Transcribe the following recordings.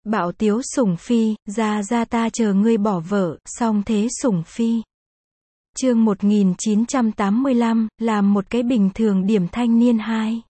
Bạo tiếu sủng phi, ra ra ta chờ ngươi bỏ vợ, song thế sủng phi. Chương 1985, làm một cái bình thường điểm thanh niên 2.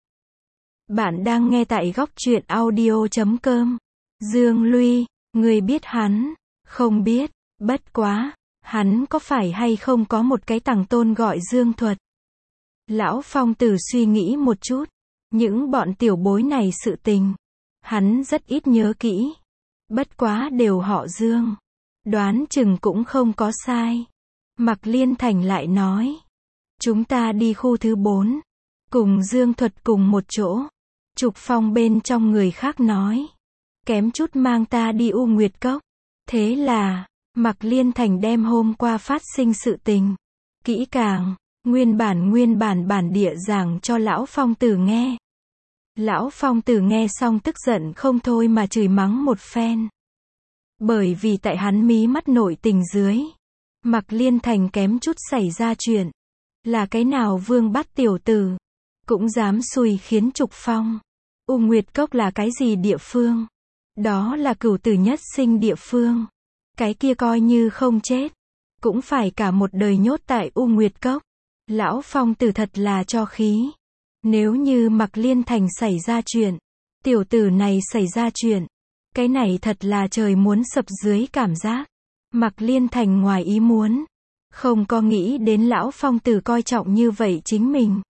Bạn đang nghe tại góc truyện audio.com. Dương Luy, ngươi biết hắn? Không biết, bất quá, hắn có phải hay không có một cái tằng tôn gọi Dương Thuật? Lão Phong Tử suy nghĩ một chút, những bọn tiểu bối này sự tình, hắn rất ít nhớ kỹ. Bất quá đều họ Dương, đoán chừng cũng không có sai. Mạc Liên Thành lại nói, chúng ta đi khu thứ 4, cùng Dương Thuật cùng một chỗ. Trục Phong bên trong người khác nói, kém chút mang ta đi U Nguyệt Cốc. Thế là, Mạc Liên Thành đem hôm qua phát sinh sự tình, kỹ càng, nguyên bản bản địa giảng cho Lão Phong Tử nghe. Lão Phong Tử nghe xong tức giận không thôi mà chửi mắng một phen. Bởi vì tại hắn mí mắt nội tình dưới, Mạc Liên Thành kém chút xảy ra chuyện. Là cái nào vương bắt tiểu tử, cũng dám xui khiến Trục Phong. U Nguyệt Cốc là cái gì địa phương? Đó là cửu tử nhất sinh địa phương. Cái kia coi như không chết, cũng phải cả một đời nhốt tại U Nguyệt Cốc. Lão Phong Tử thật là cho khí. Nếu như Mạc Liên Thành xảy ra chuyện, tiểu tử này xảy ra chuyện, cái này thật là trời muốn sập dưới cảm giác. Mạc Liên Thành ngoài ý muốn, không có nghĩ đến Lão Phong Tử coi trọng như vậy chính mình.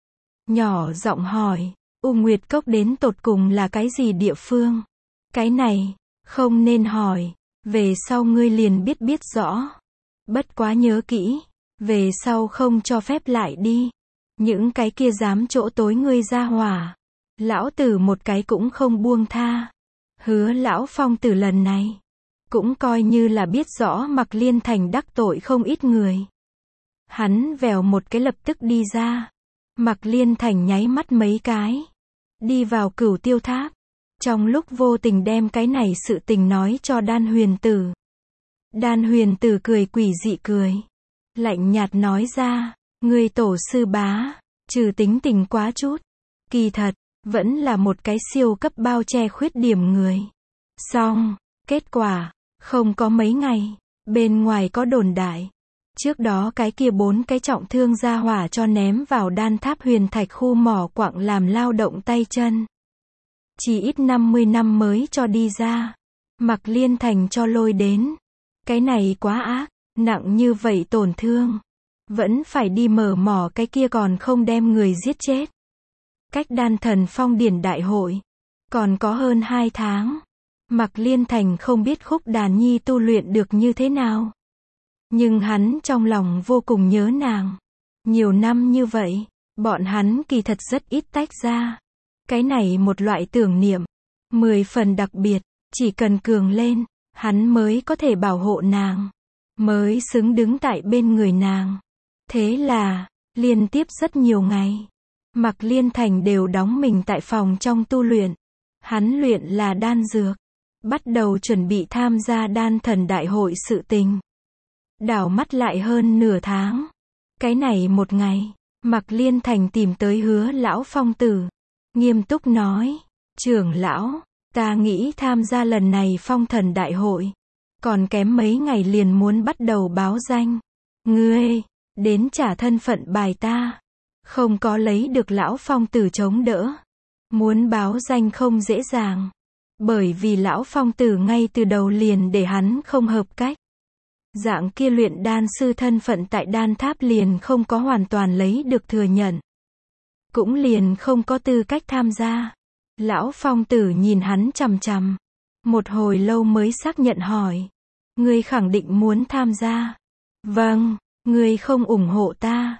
Nhỏ giọng hỏi, U Nguyệt Cốc đến tột cùng là cái gì địa phương? Cái này, không nên hỏi, về sau ngươi liền biết rõ. Bất quá nhớ kỹ, về sau không cho phép lại đi. Những cái kia dám chỗ tối ngươi ra hỏa, lão tử một cái cũng không buông tha. Hứa Lão Phong Tử lần này, cũng coi như là biết rõ Mạc Liên Thành đắc tội không ít người. Hắn vèo một cái lập tức đi ra. Mạc Liên Thành nháy mắt mấy cái, đi vào Cửu Tiêu Tháp. Trong lúc vô tình đem cái này sự tình nói cho Đan Huyền Tử. Đan Huyền Tử cười quỷ dị cười, lạnh nhạt nói ra, ngươi tổ sư bá, trừ tính tình quá chút, kỳ thật, vẫn là một cái siêu cấp bao che khuyết điểm người. Xong, kết quả, không có mấy ngày, bên ngoài có đồn đại. Trước đó cái kia 4 cái trọng thương gia hỏa cho ném vào Đan Tháp Huyền Thạch khu mỏ quặng làm lao động tay chân. Chỉ ít 50 năm mới cho đi ra. Mạc Liên Thành cho lôi đến. Cái này quá ác, nặng như vậy tổn thương. Vẫn phải đi mở mỏ cái kia còn không đem người giết chết. Cách Đan Thần Phong Điển Đại hội, còn có hơn 2 tháng. Mạc Liên Thành không biết Khúc Đàn Nhi tu luyện được như thế nào. Nhưng hắn trong lòng vô cùng nhớ nàng. Nhiều năm như vậy, bọn hắn kỳ thật rất ít tách ra. Cái này một loại tưởng niệm, 10 phần đặc biệt, chỉ cần cường lên, hắn mới có thể bảo hộ nàng, mới xứng đứng tại bên người nàng. Thế là, liên tiếp rất nhiều ngày, Mạc Liên Thành đều đóng mình tại phòng trong tu luyện. Hắn luyện là đan dược, bắt đầu chuẩn bị tham gia Đan Thần Đại hội sự tình. Đảo mắt lại hơn nửa tháng. Cái này một ngày, Mạc Liên Thành tìm tới Hứa Lão Phong Tử, nghiêm túc nói, trưởng lão, ta nghĩ tham gia lần này Phong Thần Đại hội, còn kém mấy ngày liền muốn bắt đầu báo danh. Ngươi, đến trả thân phận bài ta. Không có lấy được Lão Phong Tử chống đỡ. Muốn báo danh không dễ dàng. Bởi vì Lão Phong Tử ngay từ đầu liền để hắn không hợp cách. Dạng kia luyện đan sư thân phận tại Đan Tháp liền không có hoàn toàn lấy được thừa nhận. Cũng liền không có tư cách tham gia. Lão Phong Tử nhìn hắn chằm chằm. Một hồi lâu mới xác nhận hỏi. Ngươi khẳng định muốn tham gia? Vâng, ngươi không ủng hộ ta.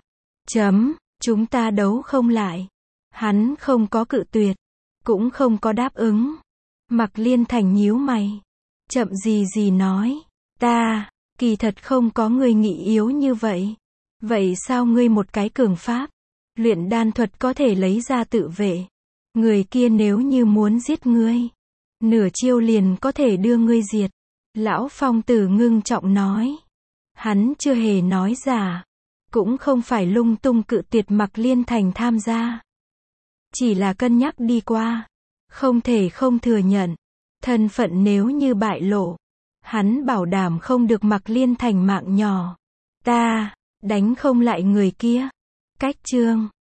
Chúng ta đấu không lại. Hắn không có cự tuyệt, cũng không có đáp ứng. Mạc Liên Thành nhíu mày, chậm gì nói, ta, kỳ thật không có ngươi nghĩ yếu như vậy. Vậy sao ngươi một cái cường pháp, luyện đan thuật có thể lấy ra tự vệ? Người kia nếu như muốn giết ngươi, nửa chiêu liền có thể đưa ngươi diệt. Lão Phong Tử ngưng trọng nói. Hắn chưa hề nói giả, cũng không phải lung tung cự tuyệt Mạc Liên Thành tham gia. Chỉ là cân nhắc đi qua, không thể không thừa nhận. Thân phận nếu như bại lộ, hắn bảo đảm không được Mạc Liên Thành mạng nhỏ. Ta đánh không lại người kia. Cách chương